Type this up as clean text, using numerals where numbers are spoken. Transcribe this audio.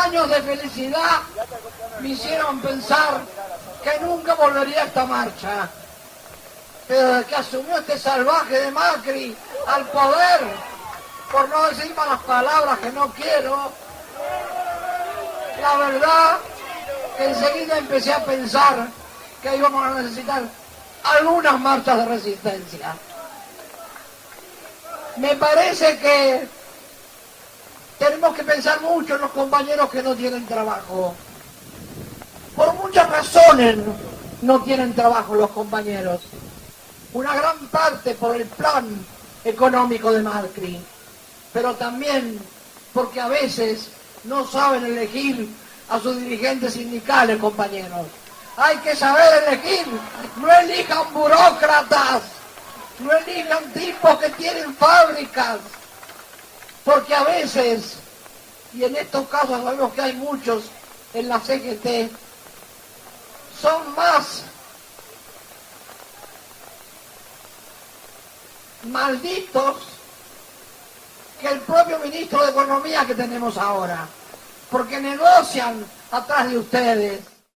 años de felicidad me hicieron pensar que nunca volvería a esta marcha. Pero desde que asumió este salvaje de Macri al poder, por no decir malas palabras que no quiero, la verdad que enseguida empecé a pensar que íbamos a necesitar algunas marchas de resistencia. Me parece que tenemos que pensar mucho en los compañeros que no tienen trabajo. Por muchas razones no tienen trabajo los compañeros. Una gran parte por el plan económico de Macri, pero también porque a veces no saben elegir a sus dirigentes sindicales, compañeros. Hay que saber elegir, no elijan burócratas, no elijan tipos que tienen fábricas, porque a veces, y en estos casos sabemos que hay muchos en la CGT, son más malditos que el propio ministro de Economía que tenemos ahora, porque negocian atrás de ustedes.